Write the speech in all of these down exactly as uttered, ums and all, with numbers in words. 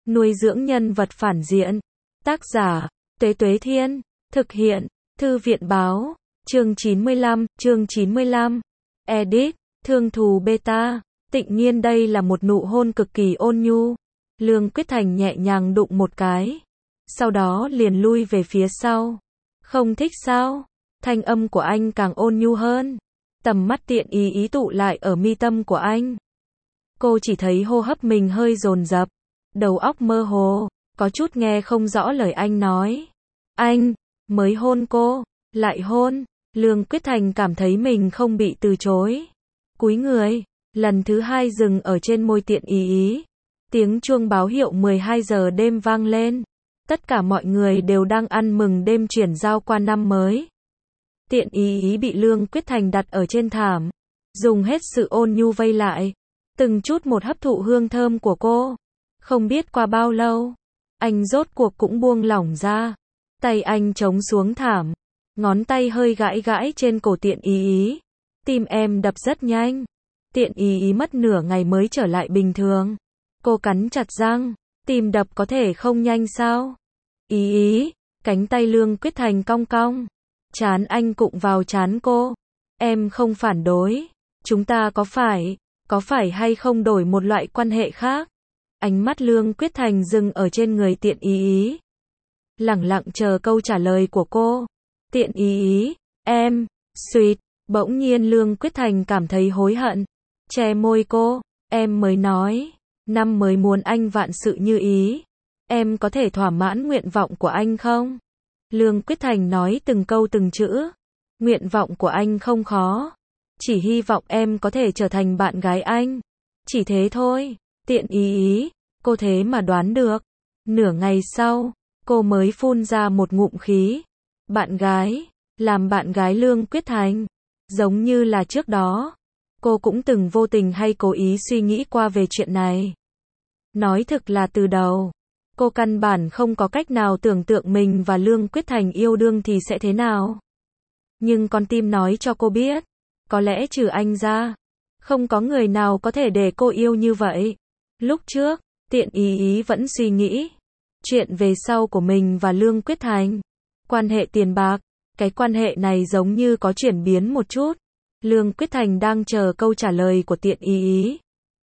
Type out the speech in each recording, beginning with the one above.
nuôi dưỡng nhân vật phản diện. Tác giả, Tuế Tuế Thiên. Thực hiện, Thư viện Báo. Chương chín mươi lăm, chương chín mươi lăm. Edit, Thương Thù Beta. Tịnh nhiên đây là một nụ hôn cực kỳ ôn nhu. Lương Quyết Thành nhẹ nhàng đụng một cái. Sau đó liền lui về phía sau. Không thích sao? Thanh âm của anh càng ôn nhu hơn. Tầm mắt Tiện Ý ý tụ lại ở mi tâm của anh. Cô chỉ thấy hô hấp mình hơi dồn dập. Đầu óc mơ hồ. Có chút nghe không rõ lời anh nói. Anh, mới hôn cô. Lại hôn. Lương Quyết Thành cảm thấy mình không bị từ chối. Cúi người. Lần thứ hai dừng ở trên môi Tiện Ý ý. Tiếng chuông báo hiệu mười hai giờ đêm vang lên. Tất cả mọi người đều đang ăn mừng đêm chuyển giao qua năm mới. Tiện Ý ý bị Lương Quyết Thành đặt ở trên thảm. Dùng hết sự ôn nhu vây lại. Từng chút một hấp thụ hương thơm của cô. Không biết qua bao lâu. Anh rốt cuộc cũng buông lỏng ra. Tay anh chống xuống thảm. Ngón tay hơi gãi gãi trên cổ Tiện Ý ý. Tim em đập rất nhanh. Tiện Ý ý mất nửa ngày mới trở lại bình thường. Cô cắn chặt răng. Tim đập có thể không nhanh sao? Ý ý. Cánh tay Lương Quyết Thành cong cong. Trán anh cụng vào trán cô. Em không phản đối. Chúng ta có phải, có phải hay không đổi một loại quan hệ khác? Ánh mắt Lương Quyết Thành dừng ở trên người Tiện Ý ý. Lẳng lặng chờ câu trả lời của cô. Tiện Ý ý, em, sweet. Bỗng nhiên Lương Quyết Thành cảm thấy hối hận. Che môi cô, em mới nói. Năm mới muốn anh vạn sự như ý. Em có thể thỏa mãn nguyện vọng của anh không? Lương Quyết Thành nói từng câu từng chữ. Nguyện vọng của anh không khó. Chỉ hy vọng em có thể trở thành bạn gái anh. Chỉ thế thôi. Tiện Ý ý, cô thế mà đoán được. Nửa ngày sau, cô mới phun ra một ngụm khí. Bạn gái, làm bạn gái Lương Quyết Thành. Giống như là trước đó. Cô cũng từng vô tình hay cố ý suy nghĩ qua về chuyện này. Nói thực là từ đầu. Cô căn bản không có cách nào tưởng tượng mình và Lương Quyết Thành yêu đương thì sẽ thế nào. Nhưng con tim nói cho cô biết. Có lẽ trừ anh ra. Không có người nào có thể để cô yêu như vậy. Lúc trước, Tiện Ý ý vẫn suy nghĩ. Chuyện về sau của mình và Lương Quyết Thành. Quan hệ tiền bạc. Cái quan hệ này giống như có chuyển biến một chút. Lương Quyết Thành đang chờ câu trả lời của Tiện Ý ý.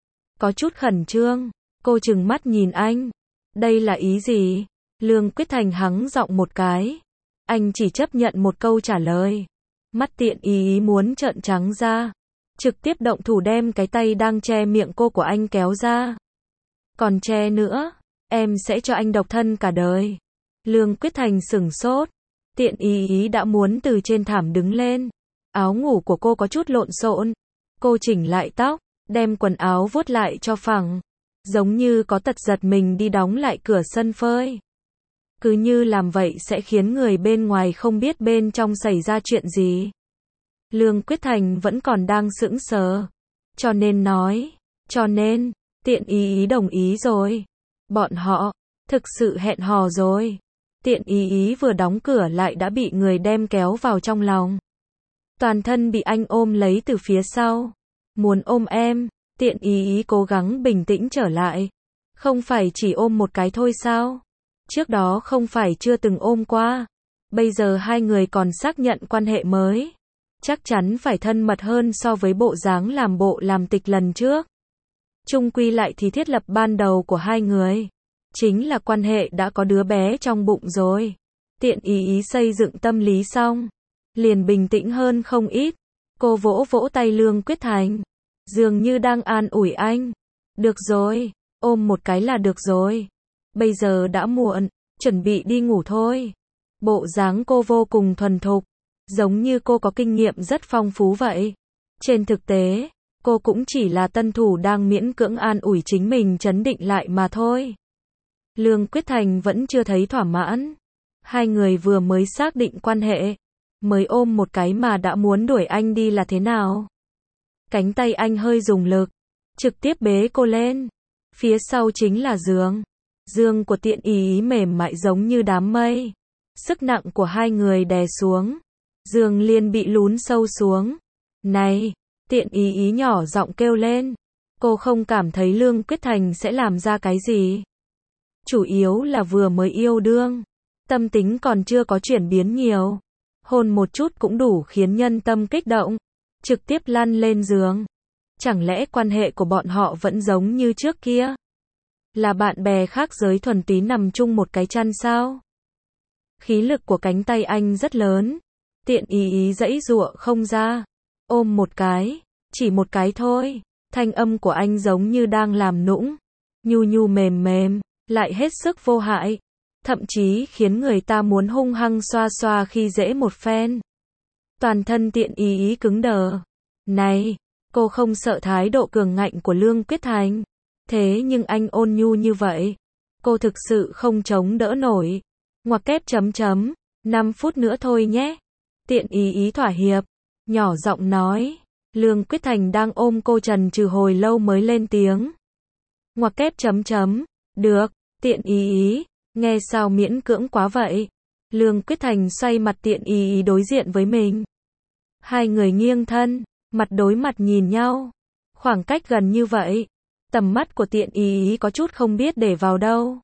Có chút khẩn trương. Cô trừng mắt nhìn anh. Đây là ý gì? Lương Quyết Thành hắng giọng một cái. Anh chỉ chấp nhận một câu trả lời. Mắt Tiện Ý ý muốn trợn trắng ra. Trực tiếp động thủ đem cái tay đang che miệng cô của anh kéo ra. Còn che nữa, em sẽ cho anh độc thân cả đời. Lương Quyết Thành sửng sốt. Tiện Ý ý đã muốn từ trên thảm đứng lên. Áo ngủ của cô có chút lộn xộn. Cô chỉnh lại tóc, đem quần áo vuốt lại cho phẳng. Giống như có tật giật mình đi đóng lại cửa sân phơi. Cứ như làm vậy sẽ khiến người bên ngoài không biết bên trong xảy ra chuyện gì. Lương Quyết Thành vẫn còn đang sững sờ. Cho nên nói. Cho nên, Tiện Ý ý đồng ý rồi. Bọn họ, thực sự hẹn hò rồi. Tiện Ý ý vừa đóng cửa lại đã bị người đem kéo vào trong lòng. Toàn thân bị anh ôm lấy từ phía sau. Muốn ôm em. Tiện Ý ý cố gắng bình tĩnh trở lại. Không phải chỉ ôm một cái thôi sao? Trước đó không phải chưa từng ôm qua. Bây giờ hai người còn xác nhận quan hệ mới. Chắc chắn phải thân mật hơn so với bộ dáng làm bộ làm tịch lần trước. Chung quy lại thì thiết lập ban đầu của hai người. Chính là quan hệ đã có đứa bé trong bụng rồi. Tiện Ý ý xây dựng tâm lý xong. Liền bình tĩnh hơn không ít. Cô vỗ vỗ tay Lương Quyết Thành. Dường như đang an ủi anh. Được rồi, ôm một cái là được rồi. Bây giờ đã muộn, chuẩn bị đi ngủ thôi. Bộ dáng cô vô cùng thuần thục. Giống như cô có kinh nghiệm rất phong phú vậy. Trên thực tế, cô cũng chỉ là tân thủ đang miễn cưỡng an ủi chính mình trấn định lại mà thôi. Lương Quyết Thành vẫn chưa thấy thỏa mãn. Hai người vừa mới xác định quan hệ. Mới ôm một cái mà đã muốn đuổi anh đi là thế nào? Cánh tay anh hơi dùng lực. Trực tiếp bế cô lên. Phía sau chính là giường. Giường của Tiện Ý ý mềm mại giống như đám mây. Sức nặng của hai người đè xuống. Giường liền bị lún sâu xuống. Này! Tiện Ý ý nhỏ giọng kêu lên. Cô không cảm thấy Lương Quyết Thành sẽ làm ra cái gì. chủ yếu là vừa mới yêu đương, tâm tính còn chưa có chuyển biến nhiều. Hôn một chút cũng đủ khiến nhân tâm kích động, trực tiếp lăn lên giường. Chẳng lẽ quan hệ của bọn họ vẫn giống như trước kia? Là bạn bè khác giới thuần túy nằm chung một cái chăn sao? Khí lực của cánh tay anh rất lớn, tiện ý ý giãy giụa không ra. Ôm một cái, chỉ một cái thôi. Thanh âm của anh giống như đang làm nũng, nhu nhu mềm mềm, lại hết sức vô hại, thậm chí khiến người ta muốn hung hăng xoa xoa khi dễ một phen. Toàn thân tiện ý ý cứng đờ. Này, cô không sợ thái độ cường ngạnh của Lương Quyết Thành. Thế nhưng anh ôn nhu như vậy, cô thực sự không chống đỡ nổi. Ngoặc kép chấm chấm, năm phút nữa thôi nhé. Tiện ý ý thỏa hiệp, nhỏ giọng nói. Lương Quyết Thành đang ôm cô trần trừ hồi lâu mới lên tiếng. Ngoặc kép chấm chấm, được, tiện ý ý, nghe sao miễn cưỡng quá vậy. Lương Quyết Thành xoay mặt tiện ý ý đối diện với mình. Hai người nghiêng thân, mặt đối mặt nhìn nhau. Khoảng cách gần như vậy, tầm mắt của tiện ý ý có chút không biết để vào đâu.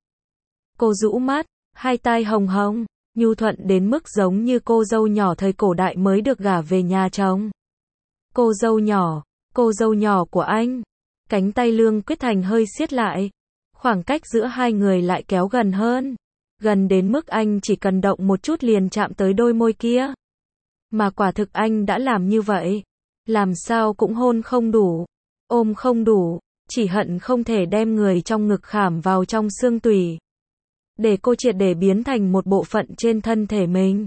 Cô rũ mắt, hai tai hồng hồng, nhu thuận đến mức giống như cô dâu nhỏ thời cổ đại mới được gả về nhà chồng. Cô dâu nhỏ, cô dâu nhỏ của anh. Cánh tay Lương Quyết Thành hơi siết lại. Khoảng cách giữa hai người lại kéo gần hơn. Gần đến mức anh chỉ cần động một chút liền chạm tới đôi môi kia. Mà quả thực anh đã làm như vậy. Làm sao cũng hôn không đủ, ôm không đủ, chỉ hận không thể đem người trong ngực khảm vào trong xương tủy. Để cô triệt để biến thành một bộ phận trên thân thể mình.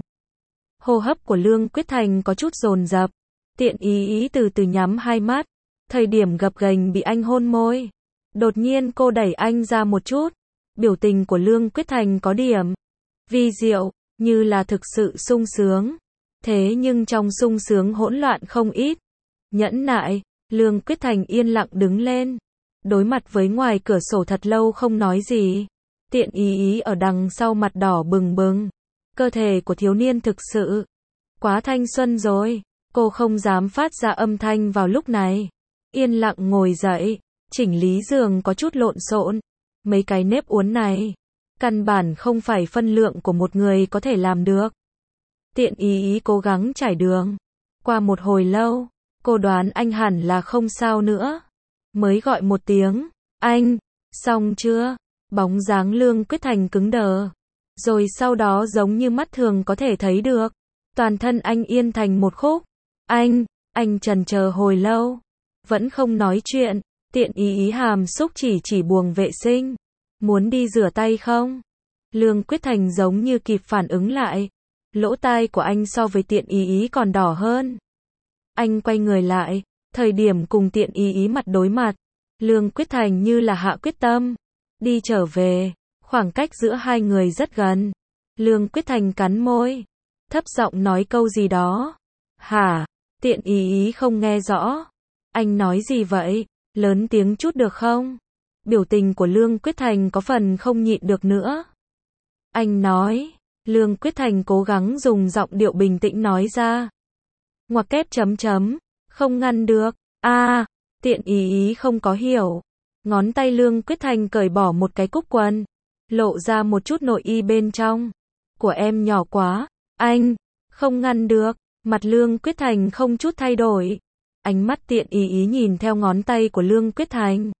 Hô hấp của Lương Quyết Thành có chút dồn dập. Tiện ý ý từ từ nhắm hai mắt. Thời điểm gập ghềnh bị anh hôn môi. Đột nhiên cô đẩy anh ra một chút. Biểu tình của Lương Quyết Thành có điểm vi diệu, như là thực sự sung sướng. Thế nhưng trong sung sướng hỗn loạn không ít. Nhẫn nại, Lương Quyết Thành yên lặng đứng lên. Đối mặt với ngoài cửa sổ thật lâu không nói gì. Tiện ý ý ở đằng sau mặt đỏ bừng bừng. Cơ thể của thiếu niên thực sự quá thanh xuân rồi. Cô không dám phát ra âm thanh vào lúc này. Yên lặng ngồi dậy, chỉnh lý giường có chút lộn xộn. Mấy cái nếp uốn này, căn bản không phải phân lượng của một người có thể làm được. Tiện ý ý cố gắng trải đường. Qua một hồi lâu, cô đoán anh hẳn là không sao nữa. Mới gọi một tiếng, anh, xong chưa? Bóng dáng Lương Quyết Thành cứng đờ. Rồi sau đó giống như mắt thường có thể thấy được. Toàn thân anh yên thành một khúc. Anh, anh chần chờ hồi lâu. Vẫn không nói chuyện. Tiện ý ý hàm xúc chỉ chỉ buồng vệ sinh. Muốn đi rửa tay không? Lương Quyết Thành giống như kịp phản ứng lại. Lỗ tai của anh so với tiện ý ý còn đỏ hơn. Anh quay người lại. Thời điểm cùng tiện ý ý mặt đối mặt. Lương Quyết Thành như là hạ quyết tâm. Đi trở về. Khoảng cách giữa hai người rất gần. Lương Quyết Thành cắn môi. Thấp giọng nói câu gì đó. Hả? Tiện ý ý không nghe rõ. Anh nói gì vậy? Lớn tiếng chút được không? Biểu tình của Lương Quyết Thành có phần không nhịn được nữa. Anh nói. Lương Quyết Thành cố gắng dùng giọng điệu bình tĩnh nói ra. Ngoặc kép chấm chấm. Không ngăn được. A, à, tiện ý ý không có hiểu. Ngón tay Lương Quyết Thành cởi bỏ một cái cúc quần. Lộ ra một chút nội y bên trong. Của em nhỏ quá. Anh. Không ngăn được. Mặt Lương Quyết Thành không chút thay đổi. Ánh mắt tiện ý ý nhìn theo ngón tay của Lương Quyết Thành.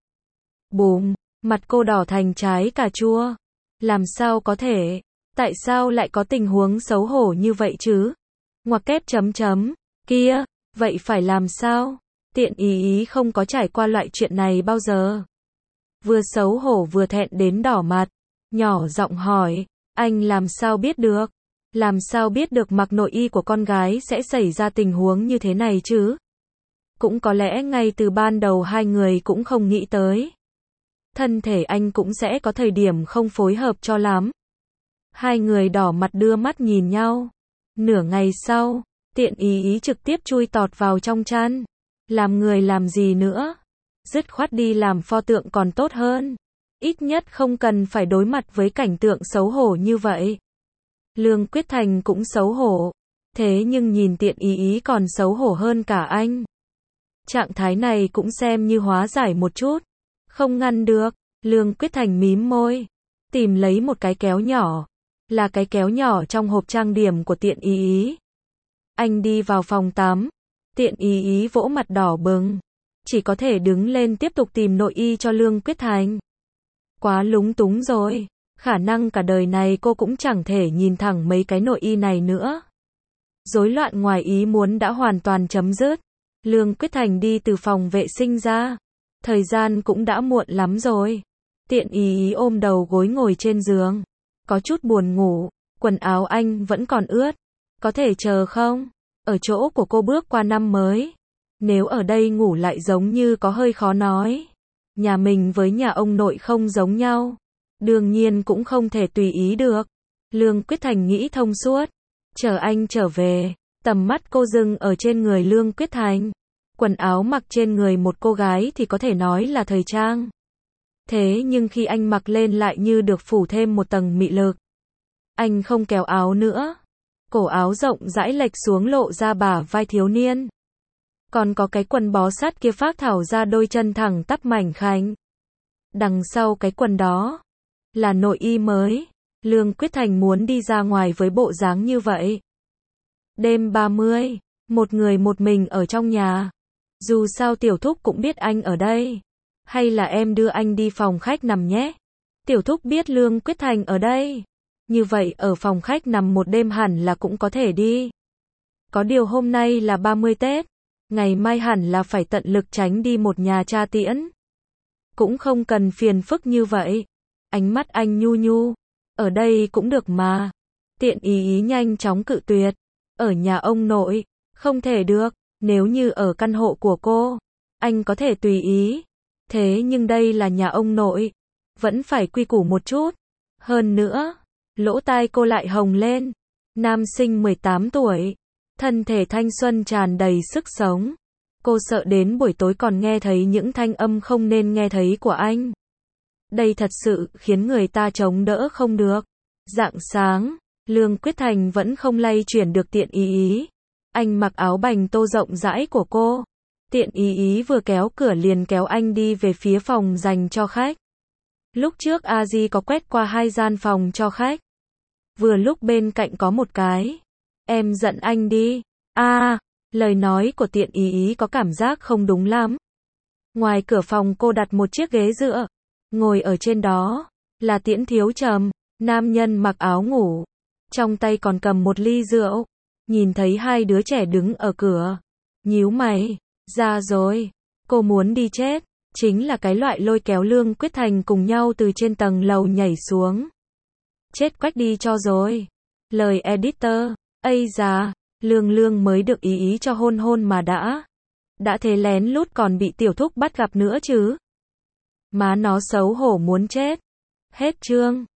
Bùm. Mặt cô đỏ thành trái cà chua. Làm sao có thể? Tại sao lại có tình huống xấu hổ như vậy chứ? Ngoặc kép chấm chấm. Kia. Vậy phải làm sao? Tiện ý ý không có trải qua loại chuyện này bao giờ. Vừa xấu hổ vừa thẹn đến đỏ mặt. Nhỏ giọng hỏi. Anh làm sao biết được? Làm sao biết được mặc nội y của con gái sẽ xảy ra tình huống như thế này chứ? Cũng có lẽ ngay từ ban đầu hai người cũng không nghĩ tới. Thân thể anh cũng sẽ có thời điểm không phối hợp cho lắm. Hai người đỏ mặt đưa mắt nhìn nhau. Nửa ngày sau, tiện ý ý trực tiếp chui tọt vào trong chăn. Làm người làm gì nữa? Dứt khoát đi làm pho tượng còn tốt hơn. Ít nhất không cần phải đối mặt với cảnh tượng xấu hổ như vậy. Lương Quyết Thành cũng xấu hổ. Thế nhưng nhìn tiện ý ý còn xấu hổ hơn cả anh. Trạng thái này cũng xem như hóa giải một chút. Không ngăn được. Lương Quyết Thành mím môi. tìm lấy một cái kéo nhỏ. Là cái kéo nhỏ trong hộp trang điểm của Tiện Ý Ý. Anh đi vào phòng tắm. Tiện Ý Ý vỗ mặt đỏ bừng. Chỉ có thể đứng lên tiếp tục tìm nội y cho Lương Quyết Thành. Quá lúng túng rồi. Khả năng cả đời này cô cũng chẳng thể nhìn thẳng mấy cái nội y này nữa. Rối loạn ngoài ý muốn đã hoàn toàn chấm dứt. Lương Quyết Thành đi từ phòng vệ sinh ra. Thời gian cũng đã muộn lắm rồi. Tiện Ý Ý ôm đầu gối ngồi trên giường. Có chút buồn ngủ. Quần áo anh vẫn còn ướt. Có thể chờ không? Ở chỗ của cô bước qua năm mới. Nếu ở đây ngủ lại giống như có hơi khó nói. Nhà mình với nhà ông nội không giống nhau. Đương nhiên cũng không thể tùy ý được. Lương Quyết Thành nghĩ thông suốt. Chờ anh trở về. Tầm mắt cô dừng ở trên người Lương Quyết Thành. Quần áo mặc trên người một cô gái thì có thể nói là thời trang. Thế nhưng khi anh mặc lên lại như được phủ thêm một tầng mị lực. Anh không kéo áo nữa. Cổ áo rộng rãi lệch xuống lộ ra bả vai thiếu niên. Còn có cái quần bó sát kia phác thảo ra đôi chân thẳng tắp mảnh khảnh. Đằng sau cái quần đó là nội y mới. Lương Quyết Thành muốn đi ra ngoài với bộ dáng như vậy. Đêm ba mươi, một người một mình ở trong nhà. Dù sao Tiểu Thúc cũng biết anh ở đây. Hay là em đưa anh đi phòng khách nằm nhé. Tiểu Thúc biết Lương Quyết Thành ở đây. Như vậy ở phòng khách nằm một đêm hẳn là cũng có thể đi. Có điều hôm nay là ba mươi Tết. Ngày mai hẳn là phải tận lực tránh đi một nhà cha tiễn. Cũng không cần phiền phức như vậy. Ánh mắt anh nhu nhu. Ở đây cũng được mà. Tiện Ý Ý nhanh chóng cự tuyệt. Ở nhà ông nội. Không thể được. Nếu như ở căn hộ của cô. Anh có thể tùy ý. Thế nhưng đây là nhà ông nội. Vẫn phải quy củ một chút. Hơn nữa. Lỗ tai cô lại hồng lên. Nam sinh mười tám tuổi. Thân thể thanh xuân tràn đầy sức sống. Cô sợ đến buổi tối còn nghe thấy những thanh âm không nên nghe thấy của anh. Đây thật sự khiến người ta chống đỡ không được. Rạng sáng, Lương Quyết Thành vẫn không lay chuyển được Tiện Ý Ý. Anh mặc áo bành tô rộng rãi của cô. Tiện Ý Ý vừa kéo cửa liền kéo anh đi về phía phòng dành cho khách. Lúc trước A Di có quét qua hai gian phòng cho khách. Vừa lúc bên cạnh có một cái. Em giận anh đi. À, lời nói của Tiện Ý Ý có cảm giác không đúng lắm. Ngoài cửa phòng cô đặt một chiếc ghế dựa. Ngồi ở trên đó là Tiễn Thiếu Trầm, nam nhân mặc áo ngủ. Trong tay còn cầm một ly rượu. Nhìn thấy hai đứa trẻ đứng ở cửa. Nhíu mày. Ra rồi. Cô muốn đi chết. Chính là cái loại lôi kéo Lương Quyết Thành cùng nhau từ trên tầng lầu nhảy xuống. Chết quách đi cho rồi. Lời editor. Ây da. Lương Lương mới được Ý Ý cho hôn hôn mà đã. Đã thế lén lút còn bị Tiểu Thúc bắt gặp nữa chứ. Má nó xấu hổ muốn chết. Hết chương.